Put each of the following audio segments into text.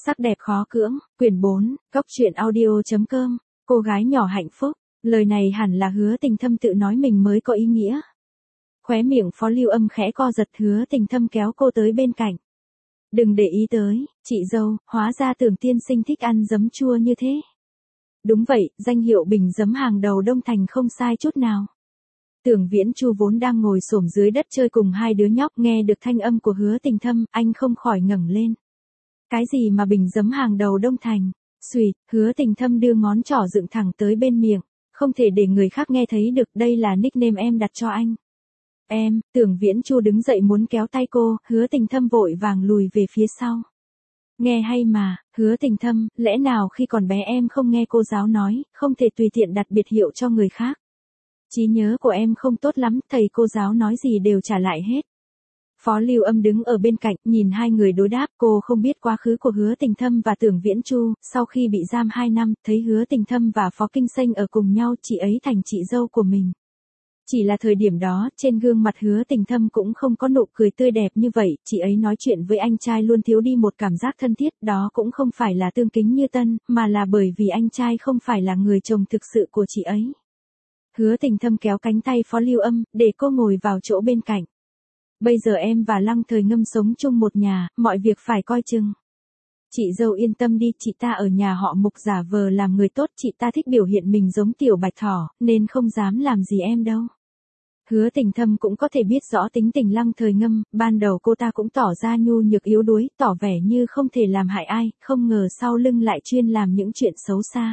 Sắc đẹp khó cưỡng, quyển 4, Cốc truyện audio.com, cô gái nhỏ hạnh phúc. Lời này hẳn là Hứa Tình Thâm tự nói mình mới có ý nghĩa. Khóe miệng Phó Lưu Âm khẽ co giật, Hứa Tình Thâm kéo cô tới bên cạnh. Đừng để ý tới, chị dâu, hóa ra Tưởng tiên sinh thích ăn giấm chua như thế. Đúng vậy, danh hiệu bình giấm hàng đầu Đông Thành không sai chút nào. Tưởng Viễn Chu vốn đang ngồi xổm dưới đất chơi cùng hai đứa nhóc, nghe được thanh âm của Hứa Tình Thâm, anh không khỏi ngẩng lên. Cái gì mà bình giấm hàng đầu Đông Thành? Xuỵt, Hứa Tình Thâm đưa ngón trỏ dựng thẳng tới bên miệng, không thể để người khác nghe thấy được, đây là nickname em đặt cho anh. Em, Tưởng Viễn Chu đứng dậy muốn kéo tay cô, Hứa Tình Thâm vội vàng lùi về phía sau. Nghe hay mà, Hứa Tình Thâm, lẽ nào khi còn bé em không nghe cô giáo nói, không thể tùy tiện đặt biệt hiệu cho người khác. Trí nhớ của em không tốt lắm, thầy cô giáo nói gì đều trả lại hết. Phó Lưu Âm đứng ở bên cạnh, nhìn hai người đối đáp, cô không biết quá khứ của Hứa Tình Thâm và Tưởng Viễn Chu, sau khi bị giam 2 năm, thấy Hứa Tình Thâm và Phó Kinh Xanh ở cùng nhau, chị ấy thành chị dâu của mình. Chỉ là thời điểm đó, trên gương mặt Hứa Tình Thâm cũng không có nụ cười tươi đẹp như vậy, chị ấy nói chuyện với anh trai luôn thiếu đi một cảm giác thân thiết, đó cũng không phải là tương kính như tân, mà là bởi vì anh trai không phải là người chồng thực sự của chị ấy. Hứa Tình Thâm kéo cánh tay Phó Lưu Âm, để cô ngồi vào chỗ bên cạnh. Bây giờ em và Lăng Thời Ngâm sống chung một nhà, mọi việc phải coi chừng. Chị dâu yên tâm đi, chị ta ở nhà họ Mục giả vờ làm người tốt, chị ta thích biểu hiện mình giống tiểu bạch thỏ, nên không dám làm gì em đâu. Hứa Tình Thâm cũng có thể biết rõ tính tình Lăng Thời Ngâm, ban đầu cô ta cũng tỏ ra nhu nhược yếu đuối, tỏ vẻ như không thể làm hại ai, không ngờ sau lưng lại chuyên làm những chuyện xấu xa.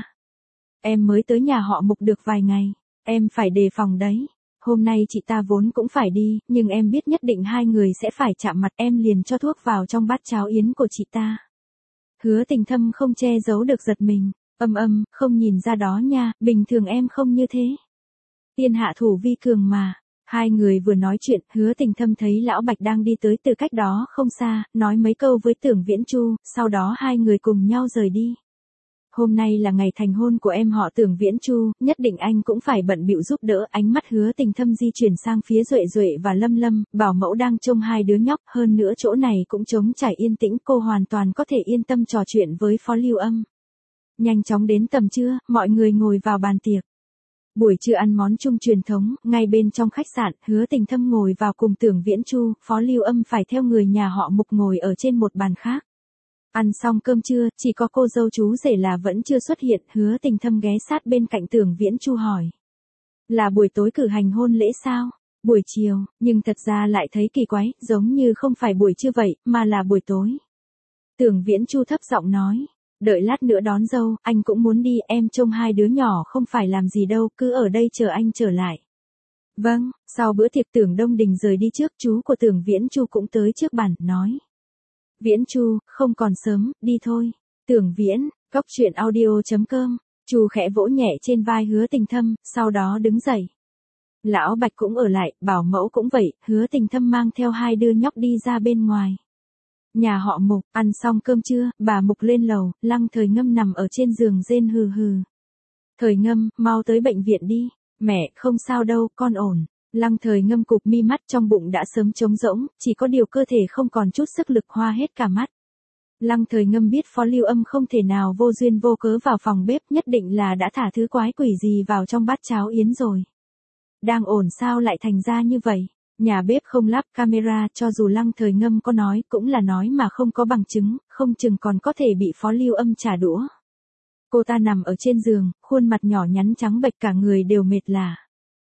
Em mới tới nhà họ Mục được vài ngày, em phải đề phòng đấy. Hôm nay chị ta vốn cũng phải đi, nhưng em biết nhất định hai người sẽ phải chạm mặt, em liền cho thuốc vào trong bát cháo yến của chị ta. Hứa Tình Thâm không che giấu được giật mình, không nhìn ra đó nha, bình thường em không như thế. Tiên hạ thủ vi cường mà. Hai người vừa nói chuyện, Hứa Tình Thâm thấy Lão Bạch đang đi tới từ cách đó không xa, nói mấy câu với Tưởng Viễn Chu, sau đó hai người cùng nhau rời đi. Hôm nay là ngày thành hôn của em họ Tưởng Viễn Chu, nhất định anh cũng phải bận bịu giúp đỡ. Ánh mắt Hứa Tình Thâm di chuyển sang phía Duệ Duệ và Lâm Lâm, bảo mẫu đang trông hai đứa nhóc, hơn nữa chỗ này cũng trống trải yên tĩnh, cô hoàn toàn có thể yên tâm trò chuyện với Phó Lưu Âm. Nhanh chóng đến tầm trưa, mọi người ngồi vào bàn tiệc. Buổi trưa ăn món chung truyền thống, ngay bên trong khách sạn, Hứa Tình Thâm ngồi vào cùng Tưởng Viễn Chu, Phó Lưu Âm phải theo người nhà họ Mục ngồi ở trên một bàn khác. Ăn xong cơm trưa, chỉ có cô dâu chú rể là vẫn chưa xuất hiện, Hứa Tình Thâm ghé sát bên cạnh Tưởng Viễn Chu hỏi. Là buổi tối cử hành hôn lễ sao? Buổi chiều, nhưng thật ra lại thấy kỳ quái, giống như không phải buổi trưa vậy, mà là buổi tối. Tưởng Viễn Chu thấp giọng nói. Đợi lát nữa đón dâu, anh cũng muốn đi, em trông hai đứa nhỏ không phải làm gì đâu, cứ ở đây chờ anh trở lại. Vâng, sau bữa tiệc Tưởng Đông Đình rời đi trước, chú của Tưởng Viễn Chu cũng tới trước bàn, nói. Viễn Chu, không còn sớm, đi thôi. Tưởng Viễn, Cốc truyện audio.com, Chu khẽ vỗ nhẹ trên vai Hứa Tình Thâm, sau đó đứng dậy. Lão Bạch cũng ở lại, bảo mẫu cũng vậy, Hứa Tình Thâm mang theo hai đứa nhóc đi ra bên ngoài. Nhà họ Mục, ăn xong cơm trưa, bà Mục lên lầu, Lăng Thời Ngâm nằm ở trên giường rên hừ hừ. Thời Ngâm, mau tới bệnh viện đi. Mẹ, không sao đâu, con ổn. Lăng Thời Ngâm cụp mi mắt, trong bụng đã sớm trống rỗng, chỉ có điều cơ thể không còn chút sức lực, hoa hết cả mắt. Lăng Thời Ngâm biết Phó Lưu Âm không thể nào vô duyên vô cớ vào phòng bếp, nhất định là đã thả thứ quái quỷ gì vào trong bát cháo yến rồi. Đang ổn sao lại thành ra như vậy? Nhà bếp không lắp camera, cho dù Lăng Thời Ngâm có nói cũng là nói mà không có bằng chứng, không chừng còn có thể bị Phó Lưu Âm trả đũa. Cô ta nằm ở trên giường, khuôn mặt nhỏ nhắn trắng bệch, cả người đều mệt lả.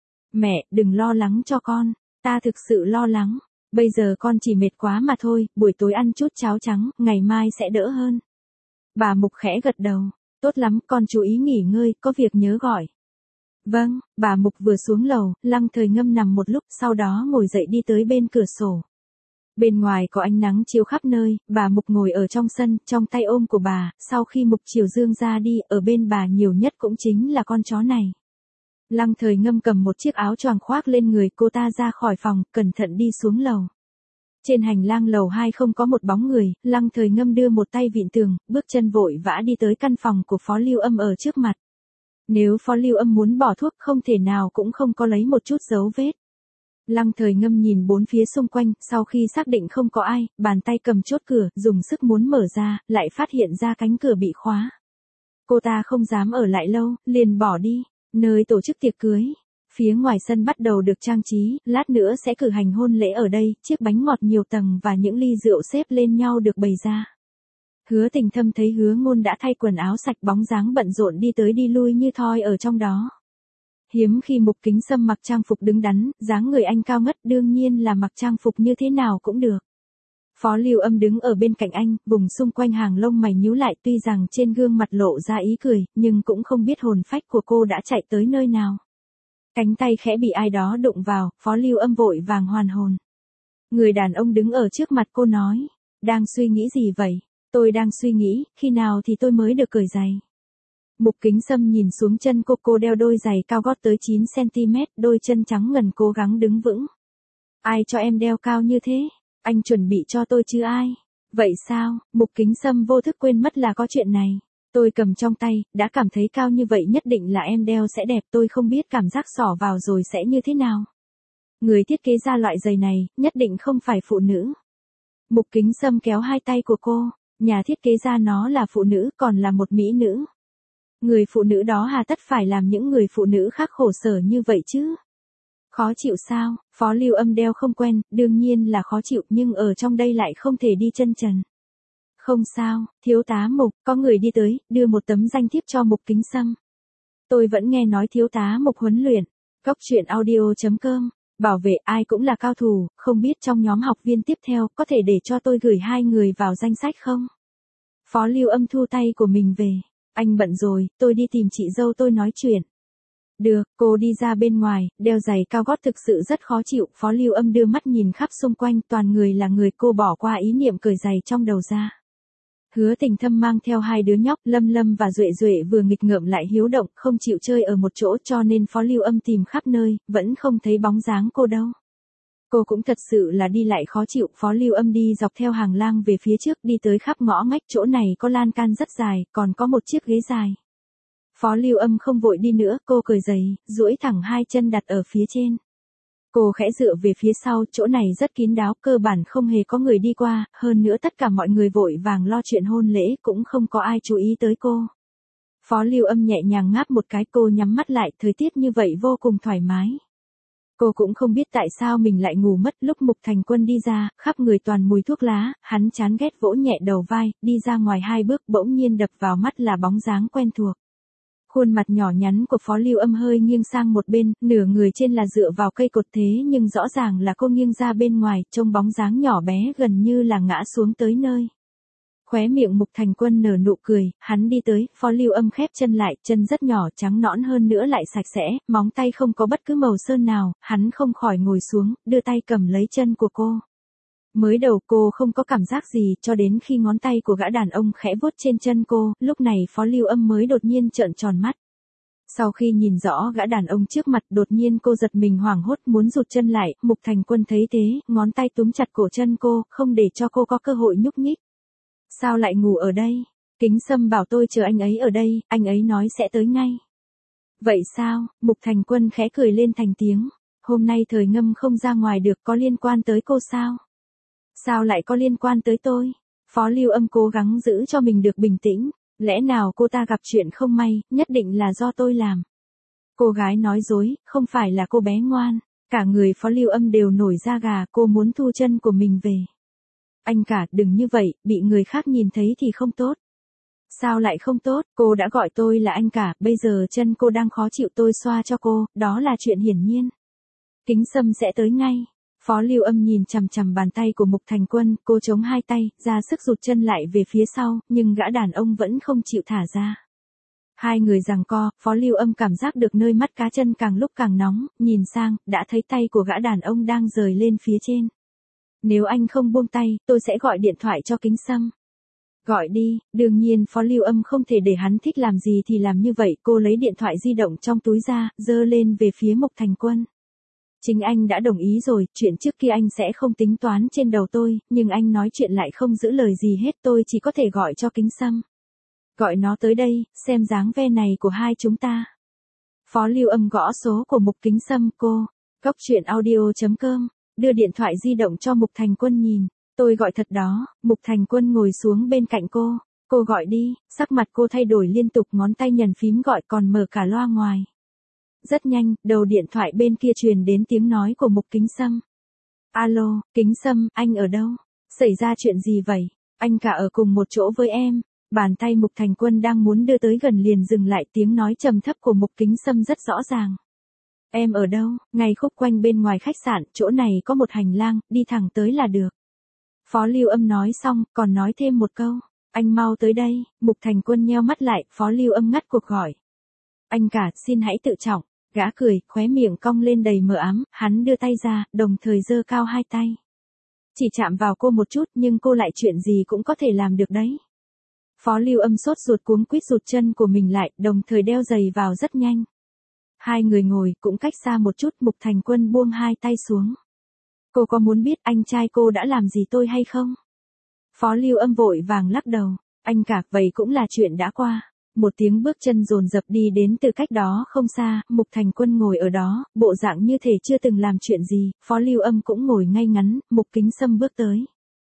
Mẹ, đừng lo lắng cho con, ta thực sự lo lắng, bây giờ con chỉ mệt quá mà thôi, buổi tối ăn chút cháo trắng, ngày mai sẽ đỡ hơn. Bà Mục khẽ gật đầu, tốt lắm, con chú ý nghỉ ngơi, có việc nhớ gọi. Vâng, bà Mục vừa xuống lầu, Lăng Thời Ngâm nằm một lúc, sau đó ngồi dậy đi tới bên cửa sổ. Bên ngoài có ánh nắng chiếu khắp nơi, bà Mục ngồi ở trong sân, trong tay ôm của bà, sau khi Mục Triều Dương ra đi, ở bên bà nhiều nhất cũng chính là con chó này. Lăng Thời Ngâm cầm một chiếc áo choàng khoác lên người, cô ta ra khỏi phòng, cẩn thận đi xuống lầu. Trên hành lang lầu 2 không có một bóng người, Lăng Thời Ngâm đưa một tay vịn tường, bước chân vội vã đi tới căn phòng của Phó Lưu Âm ở trước mặt. Nếu Phó Lưu Âm muốn bỏ thuốc không thể nào cũng không có lấy một chút dấu vết. Lăng Thời Ngâm nhìn bốn phía xung quanh, sau khi xác định không có ai, bàn tay cầm chốt cửa, dùng sức muốn mở ra, lại phát hiện ra cánh cửa bị khóa. Cô ta không dám ở lại lâu, liền bỏ đi. Nơi tổ chức tiệc cưới. Phía ngoài sân bắt đầu được trang trí, lát nữa sẽ cử hành hôn lễ ở đây, chiếc bánh ngọt nhiều tầng và những ly rượu xếp lên nhau được bày ra. Hứa Tình Thâm thấy Hứa Ngôn đã thay quần áo sạch bóng dáng bận rộn đi tới đi lui như thoi ở trong đó. Hiếm khi Mục Kính Sâm mặc trang phục đứng đắn, dáng người anh cao ngất, đương nhiên là mặc trang phục như thế nào cũng được. Phó Lưu Âm đứng ở bên cạnh anh, vùng xung quanh hàng lông mày nhíu lại, tuy rằng trên gương mặt lộ ra ý cười, nhưng cũng không biết hồn phách của cô đã chạy tới nơi nào. Cánh tay khẽ bị ai đó đụng vào, Phó Lưu Âm vội vàng hoàn hồn. Người đàn ông đứng ở trước mặt cô nói, đang suy nghĩ gì vậy? Tôi đang suy nghĩ, khi nào thì tôi mới được cởi giày. Mục Kính Sâm nhìn xuống chân cô đeo đôi giày cao gót tới 9cm, đôi chân trắng ngần cố gắng đứng vững. Ai cho em đeo cao như thế? Anh chuẩn bị cho tôi chứ ai? Vậy sao? Mục Kính Sâm vô thức quên mất là có chuyện này. Tôi cầm trong tay, đã cảm thấy cao như vậy nhất định là em đeo sẽ đẹp, tôi không biết cảm giác xỏ vào rồi sẽ như thế nào. Người thiết kế ra loại giày này, nhất định không phải phụ nữ. Mục Kính Sâm kéo hai tay của cô, nhà thiết kế ra nó là phụ nữ, còn là một mỹ nữ. Người phụ nữ đó hà tất phải làm những người phụ nữ khác khổ sở như vậy chứ? Khó chịu sao? Phó Lưu Âm đeo không quen, đương nhiên là khó chịu, nhưng ở trong đây lại không thể đi chân trần. Không sao, thiếu tá Mục, có người đi tới, đưa một tấm danh thiếp cho Mục Kính Sâm. Tôi vẫn nghe nói thiếu tá Mục huấn luyện. Góc truyện audio.com. Bảo vệ ai cũng là cao thủ, không biết trong nhóm học viên tiếp theo có thể để cho tôi gửi 2 người vào danh sách không? Phó Lưu Âm thu tay của mình về. Anh bận rồi, tôi đi tìm chị dâu tôi nói chuyện. Được, cô đi ra bên ngoài, đeo giày cao gót thực sự rất khó chịu. Phó Lưu Âm đưa mắt nhìn khắp xung quanh, toàn người là người, cô bỏ qua ý niệm cởi giày trong đầu ra. Hứa Tình Thâm mang theo 2 đứa nhóc, Lâm Lâm và Duệ Duệ vừa nghịch ngợm lại hiếu động, không chịu chơi ở một chỗ, cho nên Phó Lưu Âm tìm khắp nơi, vẫn không thấy bóng dáng cô đâu. Cô cũng thật sự là đi lại khó chịu. Phó Lưu Âm đi dọc theo hàng lang về phía trước, đi tới khắp ngõ ngách, chỗ này có lan can rất dài, còn có một chiếc ghế dài. Phó Lưu Âm không vội đi nữa, cô cởi giày, duỗi thẳng 2 chân đặt ở phía trên. Cô khẽ dựa về phía sau, chỗ này rất kín đáo, cơ bản không hề có người đi qua, hơn nữa tất cả mọi người vội vàng lo chuyện hôn lễ, cũng không có ai chú ý tới cô. Phó Lưu Âm nhẹ nhàng ngáp một cái, cô nhắm mắt lại, thời tiết như vậy vô cùng thoải mái. Cô cũng không biết tại sao mình lại ngủ mất. Lúc Mục Thành Quân đi ra, khắp người toàn mùi thuốc lá, hắn chán ghét vỗ nhẹ đầu vai, đi ra ngoài 2 bước, bỗng nhiên đập vào mắt là bóng dáng quen thuộc. Khuôn mặt nhỏ nhắn của Phó Lưu Âm hơi nghiêng sang một bên, nửa người trên là dựa vào cây cột thế nhưng rõ ràng là cô nghiêng ra bên ngoài, trông bóng dáng nhỏ bé gần như là ngã xuống tới nơi. Khóe miệng Mục Thành Quân nở nụ cười, hắn đi tới, Phó Lưu Âm khép chân lại, chân rất nhỏ, trắng nõn hơn nữa lại sạch sẽ, móng tay không có bất cứ màu sơn nào, hắn không khỏi ngồi xuống, đưa tay cầm lấy chân của cô. Mới đầu cô không có cảm giác gì, cho đến khi ngón tay của gã đàn ông khẽ vuốt trên chân cô, lúc này Phó Lưu Âm mới đột nhiên trợn tròn mắt. Sau khi nhìn rõ gã đàn ông trước mặt, đột nhiên cô giật mình hoảng hốt muốn rụt chân lại, Mục Thành Quân thấy thế, ngón tay túm chặt cổ chân cô, không để cho cô có cơ hội nhúc nhích. Sao lại ngủ ở đây? Kính Sâm bảo tôi chờ anh ấy ở đây, anh ấy nói sẽ tới ngay. Vậy sao? Mục Thành Quân khẽ cười lên thành tiếng. Hôm nay Thời Ngâm không ra ngoài được, có liên quan tới cô sao? Sao lại có liên quan tới tôi? Phó Lưu Âm cố gắng giữ cho mình được bình tĩnh. Lẽ nào cô ta gặp chuyện không may, nhất định là do tôi làm. Cô gái nói dối, không phải là cô bé ngoan. Cả người Phó Lưu Âm đều nổi da gà, cô muốn thu chân của mình về. Anh cả, đừng như vậy, bị người khác nhìn thấy thì không tốt. Sao lại không tốt? Cô đã gọi tôi là anh cả, bây giờ chân cô đang khó chịu, tôi xoa cho cô, đó là chuyện hiển nhiên. Kính Sâm sẽ tới ngay. Phó Lưu Âm nhìn chằm chằm bàn tay của Mục Thành Quân, cô chống 2 tay, ra sức rụt chân lại về phía sau, nhưng gã đàn ông vẫn không chịu thả ra. 2 người giằng co, Phó Lưu Âm cảm giác được nơi mắt cá chân càng lúc càng nóng, nhìn sang, đã thấy tay của gã đàn ông đang rời lên phía trên. Nếu anh không buông tay, tôi sẽ gọi điện thoại cho Kính Sâm. Gọi đi, đương nhiên Phó Lưu Âm không thể để hắn thích làm gì thì làm như vậy, cô lấy điện thoại di động trong túi ra, giơ lên về phía Mục Thành Quân. Chính anh đã đồng ý rồi, chuyện trước kia anh sẽ không tính toán trên đầu tôi, nhưng anh nói chuyện lại không giữ lời gì hết, tôi chỉ có thể gọi cho Kính Sâm. Gọi nó tới đây, xem dáng vẻ này của hai chúng ta. Phó Lưu Âm gõ số của Mục Kính Sâm, cô. Cóc truyện audio.com, đưa điện thoại di động cho Mục Thành Quân nhìn. Tôi gọi thật đó. Mục Thành Quân ngồi xuống bên cạnh cô. Cô gọi đi. Sắc mặt cô thay đổi liên tục, ngón tay nhấn phím gọi còn mở cả loa ngoài. Rất nhanh, đầu điện thoại bên kia truyền đến tiếng nói của Mục Kính Sâm. Alo, Kính Sâm, anh ở đâu? Xảy ra chuyện gì vậy? Anh cả ở cùng một chỗ với em. Bàn tay Mục Thành Quân đang muốn đưa tới gần liền dừng lại, tiếng nói trầm thấp của Mục Kính Sâm rất rõ ràng. Em ở đâu? Ngay khúc quanh bên ngoài khách sạn, chỗ này có một hành lang, đi thẳng tới là được. Phó Lưu Âm nói xong, còn nói thêm một câu. Anh mau tới đây. Mục Thành Quân nheo mắt lại, Phó Lưu Âm ngắt cuộc gọi. Anh cả, xin hãy tự trọng. Gã cười, khóe miệng cong lên đầy mờ ám, hắn đưa tay ra, đồng thời giơ cao hai tay. Chỉ chạm vào cô một chút nhưng cô lại chuyện gì cũng có thể làm được đấy. Phó Lưu Âm sốt ruột cuống quýt rụt chân của mình lại, đồng thời đeo giày vào rất nhanh. Hai người ngồi cũng cách xa một chút, Mục Thành Quân buông hai tay xuống. Cô có muốn biết anh trai cô đã làm gì tôi hay không? Phó Lưu Âm vội vàng lắc đầu. Anh cả, vậy cũng là chuyện đã qua. Một tiếng bước chân dồn dập đi đến từ cách đó không xa, Mục Thành Quân ngồi ở đó, bộ dạng như thể chưa từng làm chuyện gì, Phó Lưu Âm cũng ngồi ngay ngắn, Mục Kính Sâm bước tới.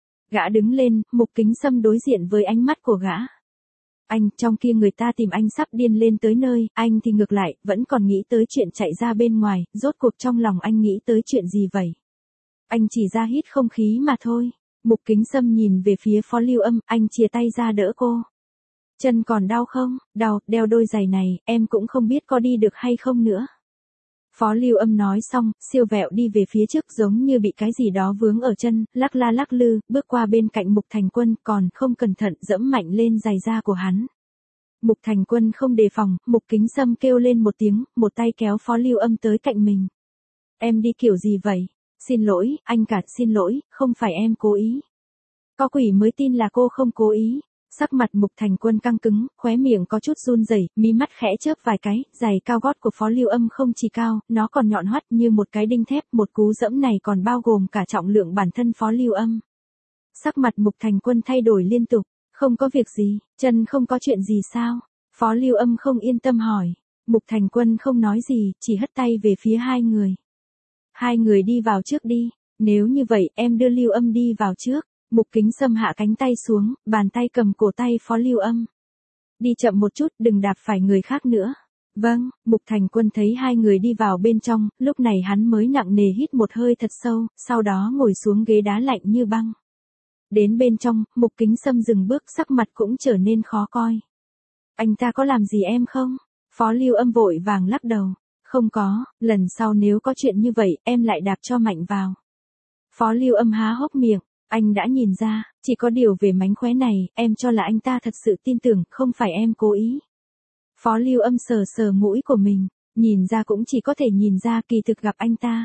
Gã đứng lên, Mục Kính Sâm đối diện với ánh mắt của gã. Anh, trong kia người ta tìm anh sắp điên lên tới nơi, anh thì ngược lại, vẫn còn nghĩ tới chuyện chạy ra bên ngoài, rốt cuộc trong lòng anh nghĩ tới chuyện gì vậy? Anh chỉ ra hít không khí mà thôi. Mục Kính Sâm nhìn về phía Phó Lưu Âm, anh chìa tay ra đỡ cô. Chân còn đau không? Đau, đeo đôi giày này, em cũng không biết có đi được hay không nữa. Phó Lưu Âm nói xong, siêu vẹo đi về phía trước giống như bị cái gì đó vướng ở chân, lắc la lắc lư, bước qua bên cạnh Mục Thành Quân, còn không cẩn thận dẫm mạnh lên giày da của hắn. Mục Thành Quân không đề phòng, Mục Kính Sâm kêu lên một tiếng, một tay kéo Phó Lưu Âm tới cạnh mình. Em đi kiểu gì vậy? Xin lỗi, anh cả, xin lỗi, không phải em cố ý. Có quỷ mới tin là cô không cố ý. Sắc mặt Mục Thành Quân căng cứng, khóe miệng có chút run rẩy, mí mắt khẽ chớp vài cái, giày cao gót của Phó Lưu Âm không chỉ cao, nó còn nhọn hoắt như một cái đinh thép, một cú dẫm này còn bao gồm cả trọng lượng bản thân Phó Lưu Âm. Sắc mặt Mục Thành Quân thay đổi liên tục, không có việc gì, chân không có chuyện gì sao? Phó Lưu Âm không yên tâm hỏi. Mục Thành Quân không nói gì, chỉ hất tay về phía hai người. Hai người đi vào trước đi, nếu như vậy em đưa Lưu Âm đi vào trước. Mục Kính Sâm hạ cánh tay xuống, bàn tay cầm cổ tay Phó Lưu Âm. Đi chậm một chút, đừng đạp phải người khác nữa. Vâng, Mục Thành Quân thấy hai người đi vào bên trong, lúc này hắn mới nặng nề hít một hơi thật sâu, sau đó ngồi xuống ghế đá lạnh như băng. Đến bên trong, Mục Kính Sâm dừng bước, sắc mặt cũng trở nên khó coi. Anh ta có làm gì em không? Phó Lưu Âm vội vàng lắc đầu. Không có, lần sau nếu có chuyện như vậy, em lại đạp cho mạnh vào. Phó Lưu Âm há hốc miệng. Anh đã nhìn ra, chỉ có điều về mánh khóe này, em cho là anh ta thật sự tin tưởng, không phải em cố ý. Phó Lưu Âm sờ sờ mũi của mình, nhìn ra cũng chỉ có thể nhìn ra kỳ thực gặp anh ta.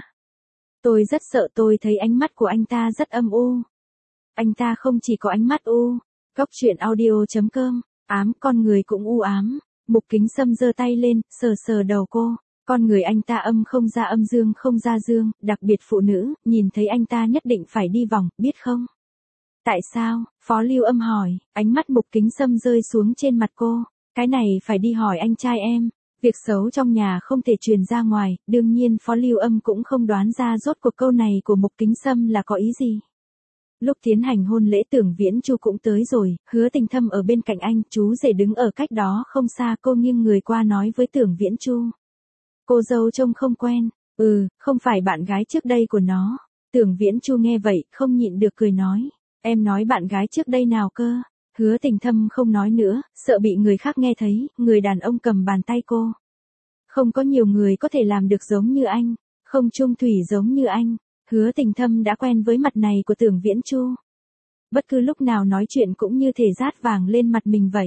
Tôi rất sợ, tôi thấy ánh mắt của anh ta rất âm u. Anh ta không chỉ có ánh mắt u. Cóc truyện audio.com, ám, con người cũng u ám. Mục Kính Sâm giơ tay lên, sờ sờ đầu cô. Con người anh ta âm không ra âm, dương không ra dương, đặc biệt phụ nữ, nhìn thấy anh ta nhất định phải đi vòng, biết không? Tại sao? Phó Lưu Âm hỏi, ánh mắt Mục Kính Sâm rơi xuống trên mặt cô. Cái này phải đi hỏi anh trai em. Việc xấu trong nhà không thể truyền ra ngoài, đương nhiên Phó Lưu Âm cũng không đoán ra rốt cuộc câu này của Mục Kính Sâm là có ý gì. Lúc tiến hành hôn lễ Tưởng Viễn Chu cũng tới rồi, Hứa Tình Thâm ở bên cạnh anh, chú rể đứng ở cách đó không xa, cô nghiêng người qua nói với Tưởng Viễn Chu. Cô dâu trông không quen, không phải bạn gái trước đây của nó. Tưởng Viễn Chu nghe vậy, không nhịn được cười nói. Em nói bạn gái trước đây nào cơ? Hứa Tình Thâm không nói nữa, sợ bị người khác nghe thấy, người đàn ông cầm bàn tay cô. Không có nhiều người có thể làm được giống như anh, không trung thủy giống như anh. Hứa Tình Thâm đã quen với mặt này của Tưởng Viễn Chu. Bất cứ lúc nào nói chuyện cũng như thể rát vàng lên mặt mình vậy.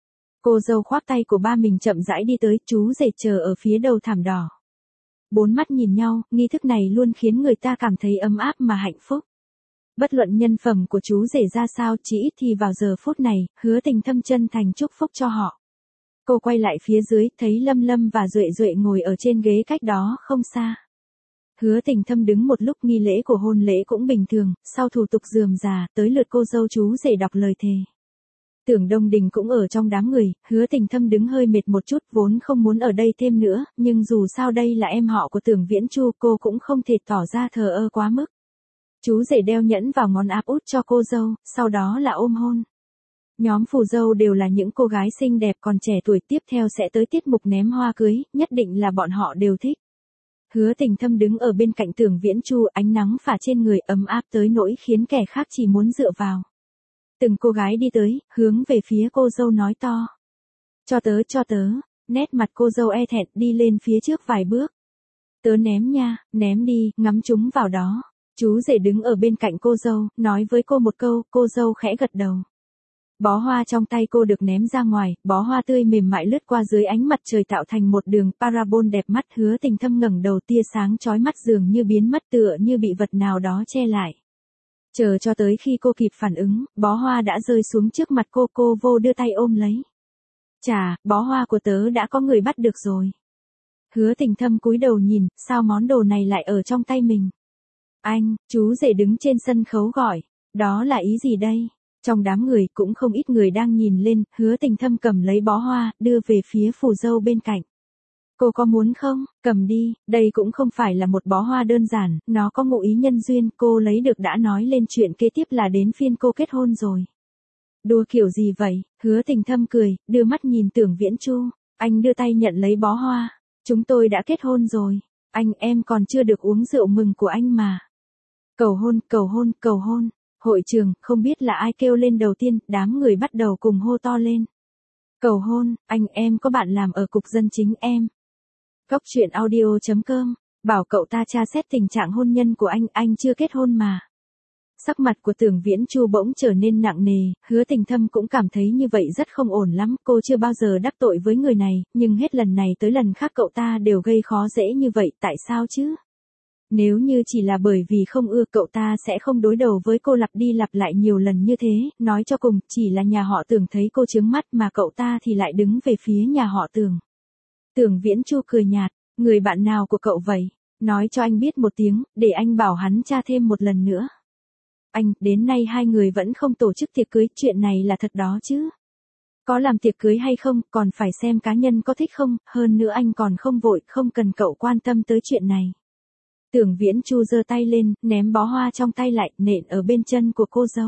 Cô dâu khoác tay của ba mình chậm rãi đi tới, chú rể chờ ở phía đầu thảm đỏ. Bốn mắt nhìn nhau, nghi thức này luôn khiến người ta cảm thấy ấm áp mà hạnh phúc. Bất luận nhân phẩm của chú rể ra sao, chỉ ít thì vào giờ phút này, Hứa Tình Thâm chân thành chúc phúc cho họ. Cô quay lại phía dưới, thấy Lâm Lâm và Duệ Duệ ngồi ở trên ghế cách đó không xa. Hứa Tình Thâm đứng một lúc, nghi lễ của hôn lễ cũng bình thường, sau thủ tục rườm rà, tới lượt cô dâu chú rể đọc lời thề. Tưởng Đông Đình cũng ở trong đám người, Hứa Tình Thâm đứng hơi mệt một chút, vốn không muốn ở đây thêm nữa, nhưng dù sao đây là em họ của Tưởng Viễn Chu, cô cũng không thể tỏ ra thờ ơ quá mức. Chú rể đeo nhẫn vào ngón áp út cho cô dâu, sau đó là ôm hôn. Nhóm phù dâu đều là những cô gái xinh đẹp còn trẻ tuổi, tiếp theo sẽ tới tiết mục ném hoa cưới, nhất định là bọn họ đều thích. Hứa Tình Thâm đứng ở bên cạnh Tưởng Viễn Chu, ánh nắng phả trên người ấm áp tới nỗi khiến kẻ khác chỉ muốn dựa vào. Từng cô gái đi tới, hướng về phía cô dâu nói to. Cho tớ, nét mặt cô dâu e thẹn đi lên phía trước vài bước. Tớ ném nha, ném đi, ngắm chúng vào đó. Chú rể đứng ở bên cạnh cô dâu, nói với cô một câu, cô dâu khẽ gật đầu. Bó hoa trong tay cô được ném ra ngoài, bó hoa tươi mềm mại lướt qua dưới ánh mặt trời tạo thành một đường parabol đẹp mắt. Hứa Tình Thâm ngẩng đầu, tia sáng chói mắt dường như biến mất, tựa như bị vật nào đó che lại. Chờ cho tới khi cô kịp phản ứng, bó hoa đã rơi xuống trước mặt cô vô đưa tay ôm lấy. Chà, bó hoa của tớ đã có người bắt được rồi. Hứa Tình Thâm cúi đầu nhìn, sao món đồ này lại ở trong tay mình? Anh, chú rể đứng trên sân khấu gọi, đó là ý gì đây? Trong đám người cũng không ít người đang nhìn lên, Hứa Tình Thâm cầm lấy bó hoa, đưa về phía phù dâu bên cạnh. Cô có muốn không? Cầm đi, đây cũng không phải là một bó hoa đơn giản, nó có ngụ ý nhân duyên, cô lấy được đã nói lên chuyện kế tiếp là đến phiên cô kết hôn rồi. Đùa kiểu gì vậy? Hứa Tình Thâm cười, đưa mắt nhìn Tưởng Viễn Chu, anh đưa tay nhận lấy bó hoa. Chúng tôi đã kết hôn rồi, anh em còn chưa được uống rượu mừng của anh mà. Cầu hôn, cầu hôn, cầu hôn. Hội trường, không biết là ai kêu lên đầu tiên, đám người bắt đầu cùng hô to lên. Cầu hôn, anh em có bạn làm ở cục dân chính em. Góc truyện audio.com, bảo cậu ta tra xét tình trạng hôn nhân của anh chưa kết hôn mà. Sắc mặt của Tưởng Viễn Chu bỗng trở nên nặng nề, Hứa Tình Thâm cũng cảm thấy như vậy rất không ổn lắm, cô chưa bao giờ đắc tội với người này, nhưng hết lần này tới lần khác cậu ta đều gây khó dễ như vậy, tại sao chứ? Nếu như chỉ là bởi vì không ưa cậu ta sẽ không đối đầu với cô lặp đi lặp lại nhiều lần như thế, nói cho cùng, chỉ là nhà họ Tưởng thấy cô chướng mắt mà cậu ta thì lại đứng về phía nhà họ Tưởng. Tưởng Viễn Chu cười nhạt, người bạn nào của cậu vậy? Nói cho anh biết một tiếng, để anh bảo hắn tra thêm một lần nữa. Anh, đến nay hai người vẫn không tổ chức tiệc cưới, chuyện này là thật đó chứ? Có làm tiệc cưới hay không, còn phải xem cá nhân có thích không, hơn nữa anh còn không vội, không cần cậu quan tâm tới chuyện này. Tưởng Viễn Chu giơ tay lên, ném bó hoa trong tay lại, nện ở bên chân của cô dâu.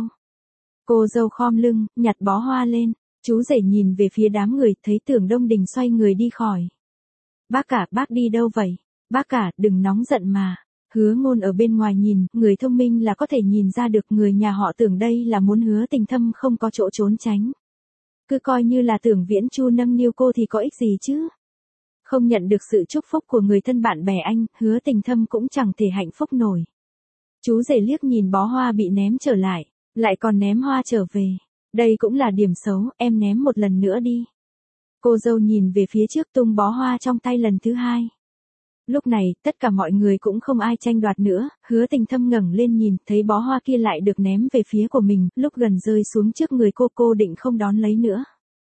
Cô dâu khom lưng, nhặt bó hoa lên, chú rể nhìn về phía đám người, thấy Tưởng Đông Đình xoay người đi khỏi. Bác cả, bác đi đâu vậy? Bác cả, đừng nóng giận mà. Hứa Ngôn ở bên ngoài nhìn, người thông minh là có thể nhìn ra được người nhà họ Tưởng đây là muốn Hứa Tình Thâm không có chỗ trốn tránh. Cứ coi như là Tưởng Viễn Chu nâng niu cô thì có ích gì chứ? Không nhận được sự chúc phúc của người thân bạn bè anh, Hứa Tình Thâm cũng chẳng thể hạnh phúc nổi. Chú rể liếc nhìn bó hoa bị ném trở lại còn ném hoa trở về. Đây cũng là điểm xấu, em ném một lần nữa đi. Cô dâu nhìn về phía trước tung bó hoa trong tay lần thứ hai. Lúc này, tất cả mọi người cũng không ai tranh đoạt nữa, Hứa Tình Thâm ngẩng lên nhìn, thấy bó hoa kia lại được ném về phía của mình, lúc gần rơi xuống trước người cô định không đón lấy nữa.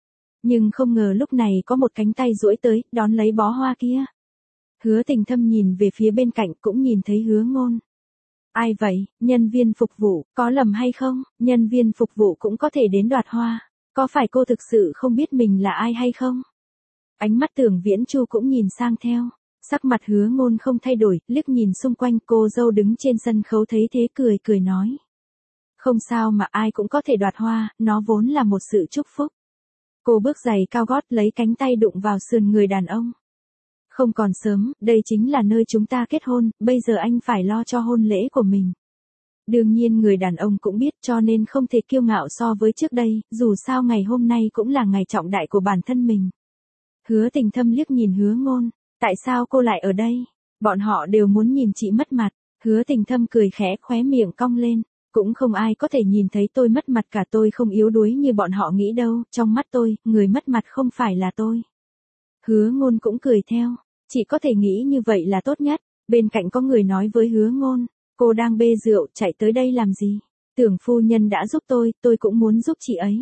Nhưng không ngờ lúc này có một cánh tay duỗi tới, đón lấy bó hoa kia. Hứa Tình Thâm nhìn về phía bên cạnh cũng nhìn thấy Hứa Ngôn. Ai vậy, nhân viên phục vụ, có lầm hay không, nhân viên phục vụ cũng có thể đến đoạt hoa. Có phải cô thực sự không biết mình là ai hay không? Ánh mắt Tưởng Viễn Chu cũng nhìn sang theo. Sắc mặt Hứa Ngôn không thay đổi, liếc nhìn xung quanh, cô dâu đứng trên sân khấu thấy thế cười nói. Không sao mà ai cũng có thể đoạt hoa, nó vốn là một sự chúc phúc. Cô bước giày cao gót lấy cánh tay đụng vào sườn người đàn ông. Không còn sớm, đây chính là nơi chúng ta kết hôn, bây giờ anh phải lo cho hôn lễ của mình. Đương nhiên người đàn ông cũng biết cho nên không thể kiêu ngạo so với trước đây, dù sao ngày hôm nay cũng là ngày trọng đại của bản thân mình. Hứa Tình Thâm liếc nhìn Hứa Ngôn, tại sao cô lại ở đây? Bọn họ đều muốn nhìn chị mất mặt. Hứa Tình Thâm cười khẽ, khóe miệng cong lên. Cũng không ai có thể nhìn thấy tôi mất mặt cả, tôi không yếu đuối như bọn họ nghĩ đâu, trong mắt tôi, người mất mặt không phải là tôi. Hứa Ngôn cũng cười theo, chỉ có thể nghĩ như vậy là tốt nhất. Bên cạnh có người nói với Hứa Ngôn, cô đang bê rượu, chạy tới đây làm gì? Tưởng phu nhân đã giúp tôi cũng muốn giúp chị ấy.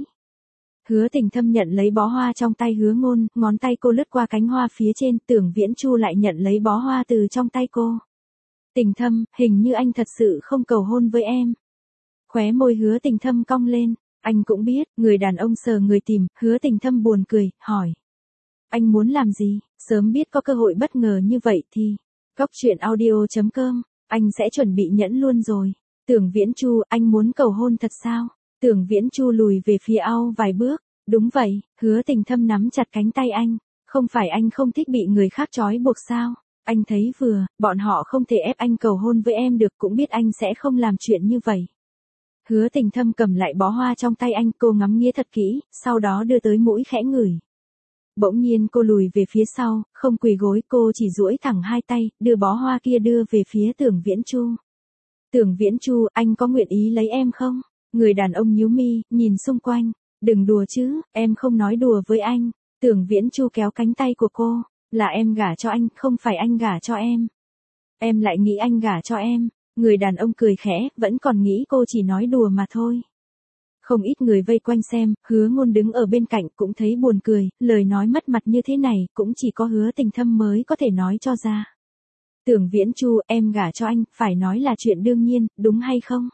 Hứa Tình Thâm nhận lấy bó hoa trong tay Hứa Ngôn, ngón tay cô lướt qua cánh hoa phía trên, Tưởng Viễn Chu lại nhận lấy bó hoa từ trong tay cô. Tình Thâm, hình như anh thật sự không cầu hôn với em. Khóe môi Hứa Tình Thâm cong lên, Anh cũng biết, người đàn ông sờ người tìm, Hứa Tình Thâm buồn cười, hỏi. Anh muốn làm gì, sớm biết có cơ hội bất ngờ như vậy thì, Cóc truyện audio.com, anh sẽ chuẩn bị nhẫn luôn rồi. Tưởng Viễn Chu, anh muốn cầu hôn thật sao? Tưởng Viễn Chu lùi về phía ao vài bước. Đúng vậy, Hứa Tình Thâm nắm chặt cánh tay anh. Không phải anh không thích bị người khác trói buộc sao? Anh thấy vừa, bọn họ không thể ép anh cầu hôn với em được, cũng biết anh sẽ không làm chuyện như vậy. Hứa Tình Thâm cầm lại bó hoa trong tay anh, cô ngắm nghía thật kỹ, sau đó đưa tới mũi khẽ ngửi. Bỗng nhiên cô lùi về phía sau, không quỳ gối, cô chỉ duỗi thẳng hai tay, đưa bó hoa kia đưa về phía Tưởng Viễn Chu. Tưởng Viễn Chu, anh có nguyện ý lấy em không? Người đàn ông nhíu mi, nhìn xung quanh. Đừng đùa chứ, em không nói đùa với anh. Tưởng Viễn Chu kéo cánh tay của cô. Là em gả cho anh, không phải anh gả cho em. Em lại nghĩ anh gả cho em. Người đàn ông cười khẽ, vẫn còn nghĩ cô chỉ nói đùa mà thôi. Không ít người vây quanh xem, Hứa Ngôn đứng ở bên cạnh cũng thấy buồn cười, lời nói mất mặt như thế này cũng chỉ có Hứa Tình Thâm mới có thể nói cho ra. Tưởng Viễn Chu, em gả cho anh, phải nói là chuyện đương nhiên, đúng hay không?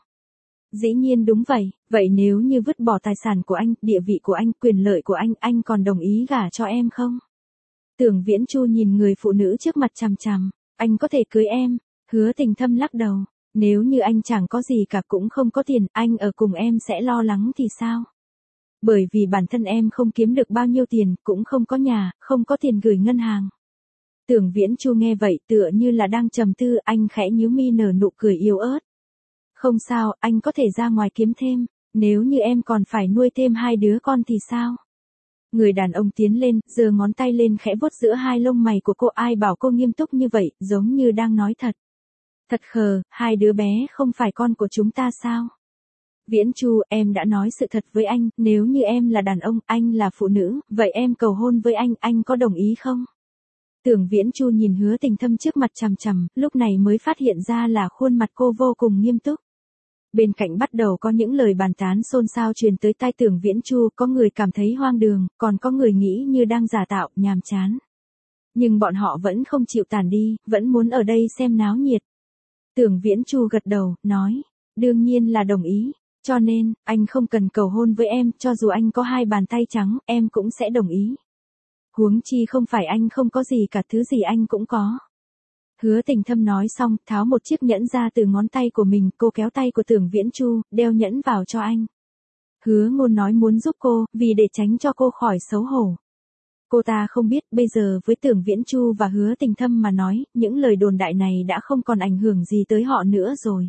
Dĩ nhiên đúng vậy, vậy nếu như vứt bỏ tài sản của anh, địa vị của anh, quyền lợi của anh còn đồng ý gả cho em không? Tưởng Viễn Chu nhìn người phụ nữ trước mặt chằm chằm, anh có thể cưới em. Hứa Tình Thâm lắc đầu. Nếu như anh chẳng có gì cả cũng không có tiền, anh ở cùng em sẽ lo lắng thì sao? Bởi vì bản thân em không kiếm được bao nhiêu tiền, cũng không có nhà, không có tiền gửi ngân hàng. Tưởng Viễn Chu nghe vậy tựa như là đang trầm tư, anh khẽ nhíu mi nở nụ cười yếu ớt. Không sao, anh có thể ra ngoài kiếm thêm, nếu như em còn phải nuôi thêm 2 đứa con thì sao? Người đàn ông tiến lên, giơ ngón tay lên khẽ vuốt giữa hai lông mày của cô, ai bảo cô nghiêm túc như vậy, giống như đang nói thật. Thật khờ, 2 đứa bé không phải con của chúng ta sao? Viễn Chu, em đã nói sự thật với anh, nếu như em là đàn ông, anh là phụ nữ, vậy em cầu hôn với anh có đồng ý không? Tưởng Viễn Chu nhìn Hứa Tình Thâm trước mặt chằm chằm, lúc này mới phát hiện ra là khuôn mặt cô vô cùng nghiêm túc. Bên cạnh bắt đầu có những lời bàn tán xôn xao truyền tới tai Tưởng Viễn Chu, có người cảm thấy hoang đường, còn có người nghĩ như đang giả tạo, nhàm chán. Nhưng bọn họ vẫn không chịu tản đi, vẫn muốn ở đây xem náo nhiệt. Tưởng Viễn Chu gật đầu, nói, đương nhiên là đồng ý, cho nên, anh không cần cầu hôn với em, cho dù anh có 2 bàn tay trắng, em cũng sẽ đồng ý. Huống chi không phải anh không có gì cả, thứ gì anh cũng có. Hứa Tình Thâm nói xong, tháo một chiếc nhẫn ra từ ngón tay của mình, cô kéo tay của Tưởng Viễn Chu, đeo nhẫn vào cho anh. Hứa Ngôn nói muốn giúp cô, vì để tránh cho cô khỏi xấu hổ. Cô ta không biết, bây giờ với Tưởng Viễn Chu và Hứa Tình Thâm mà nói, những lời đồn đại này đã không còn ảnh hưởng gì tới họ nữa rồi.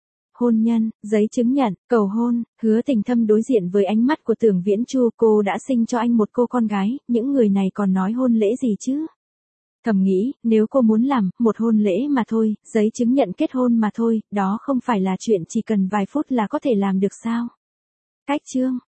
Hôn nhân, giấy chứng nhận, cầu hôn, Hứa Tình Thâm đối diện với ánh mắt của Tưởng Viễn Chu, cô đã sinh cho anh một cô con gái, những người này còn nói hôn lễ gì chứ? Thầm nghĩ, nếu cô muốn làm, một hôn lễ mà thôi, giấy chứng nhận kết hôn mà thôi, đó không phải là chuyện chỉ cần vài phút là có thể làm được sao? Cách chương